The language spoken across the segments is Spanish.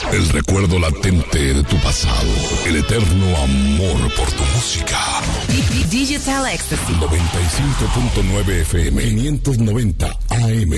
El recuerdo latente de tu pasado. El eterno amor por tu música. Digital Ecstasy. 95.9 FM. 590 AM.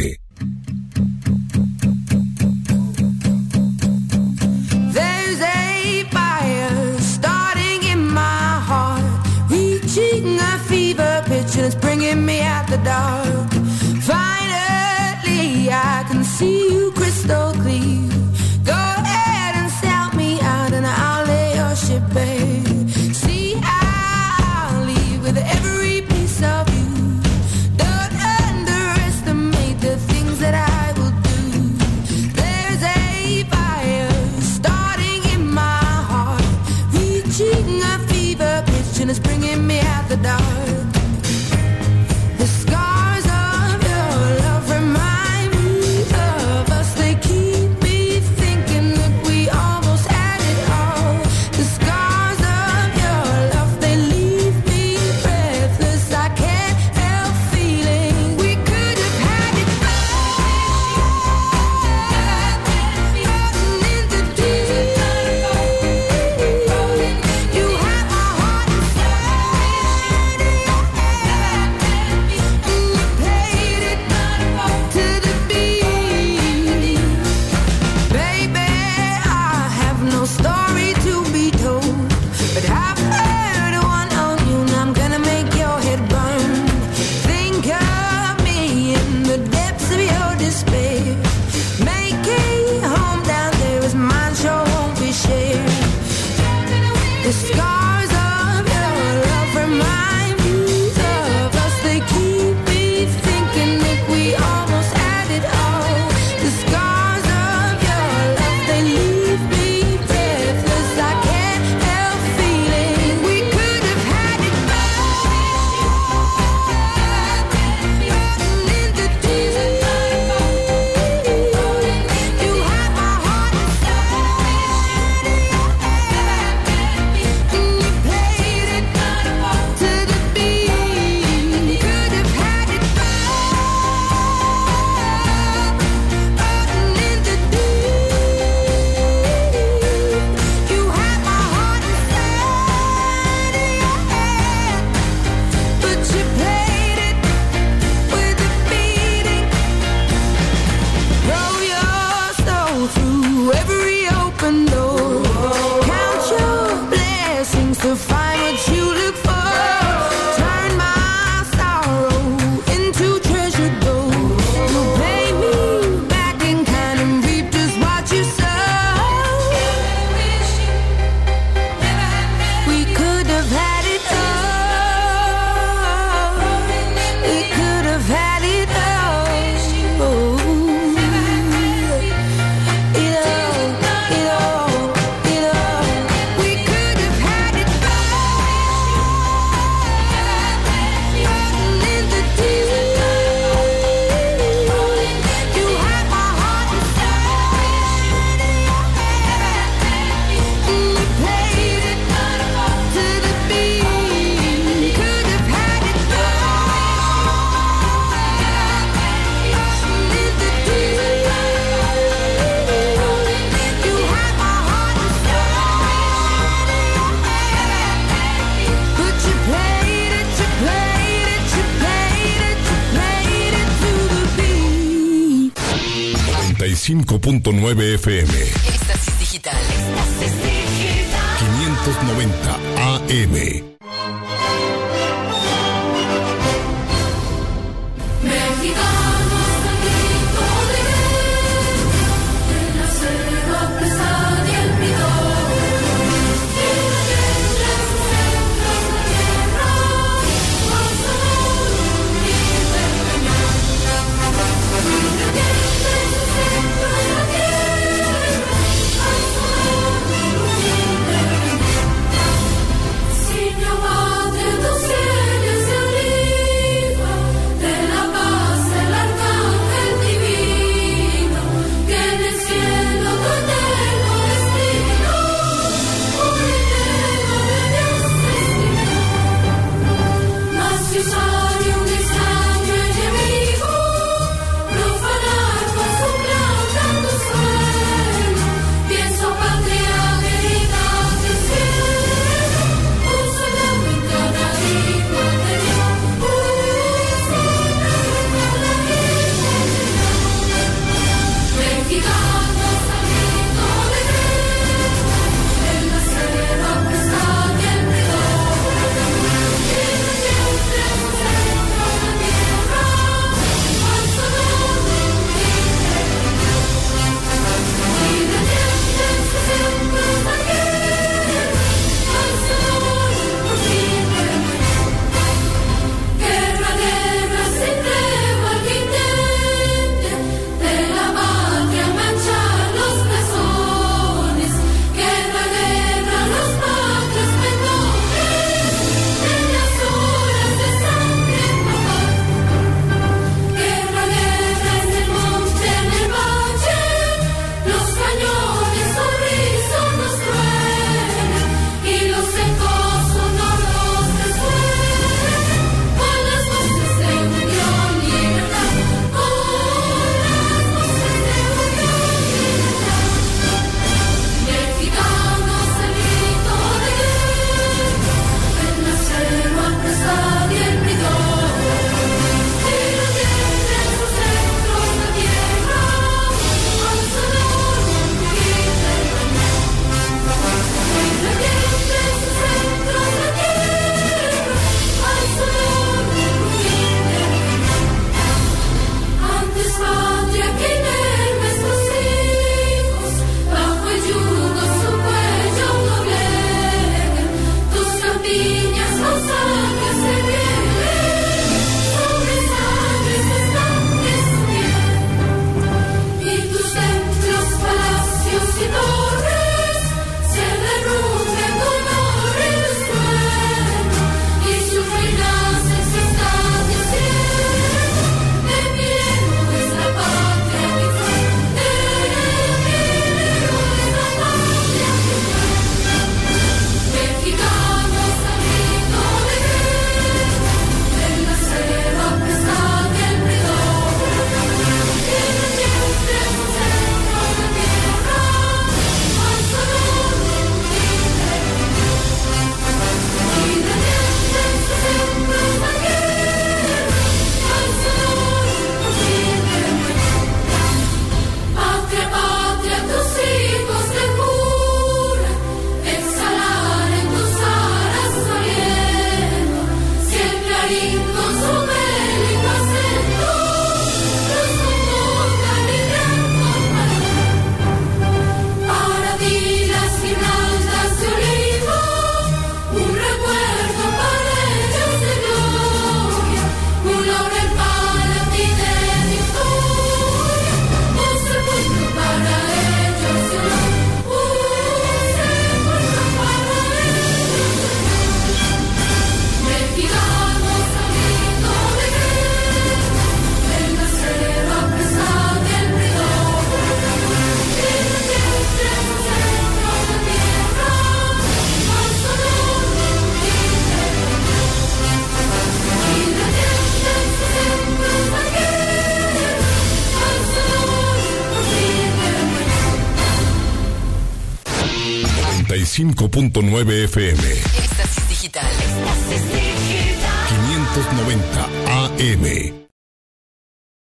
There's a fire starting in my heart, reaching a fever pitch and it's bringing me out the dark. Finally, I can see you crystal clear. Go ahead and sell me out and I'll lay your ship bare. See, I'll leave with every piece of you. Don't underestimate the things that I will do. There's a fire starting in my heart, reaching a fever pitch and it's bringing me out the dark. The scars of your love remind me of us. They keep me thinking that we almost had it all. The scars of your love, they leave me breathless. I can't help feeling we could have had it all. Into deep. You have my heart inside, and you played it to the beat. Baby, I have no story to be told, but I've heard one on you and I'm gonna make your head burn. Think of me in the depths of your despair. Make a home down there as mine sure won't be shared. The scars of your love remind me of us. They keep me thinking that we almost had it all. The scars of your love, they leave me breathless. I can't help feeling we could have had it all. Into deep. You have my heart inside, and you played it to the beat. Could have had it all. Into deep. You have my heart inside, but you played it with a beating. Roll your soul through every open door. Count your blessings to find what you look for. Turn my sorrow into treasure gold. You pay me back in kind and reap just what you sow. We could have had it all. We could have had it all. It all. We could have had it all. Into deep. You have my heart inside, and you played it to the beat. Could have had it all. Into deep. You have my heart inside, but you played it to the beat. 95.9 FM. Éxtasis Digital. 590 AM. Mexicanos al grito de guerra, en la selva presa y el bidón, y la tierra en sus centros la tierra, al sabor unido el cañón. Y la tierra en sus centros la tierra, al sabor unido el cañón. Señor torres se derrumben con horrible estruendo y sus reinas en su estadio cielo. De miedo nuestra patria que fue, de miedo nuestra patria que fue. Mexicanos al grito de guerra, el nacer a pesar del bridor, y en el vientre su centro de tierra, al sonor de un timbre. Y de vientre su centro de tierra, al sonor de un timbre. Patria, patria, tus hijos te juran exhalar en tus alas su aliento, siempre Clarín con su bélico acento los convocan y gran para ti las guirnaldas de olivo, un recuerdo para ellos de gloria, un laurel para ti de victoria, un sepulcro para ellos de honor, un sepulcro para ellos de honor. Mexicanos al grito de guerra, el nacer a pesar del bridor, y en el vientre su centro de tierra, al sonor de un timbre. Y de vientre su centro de tierra, al sonor de un timbre. 95.9 FM, Éxtasis digital. 590 AM.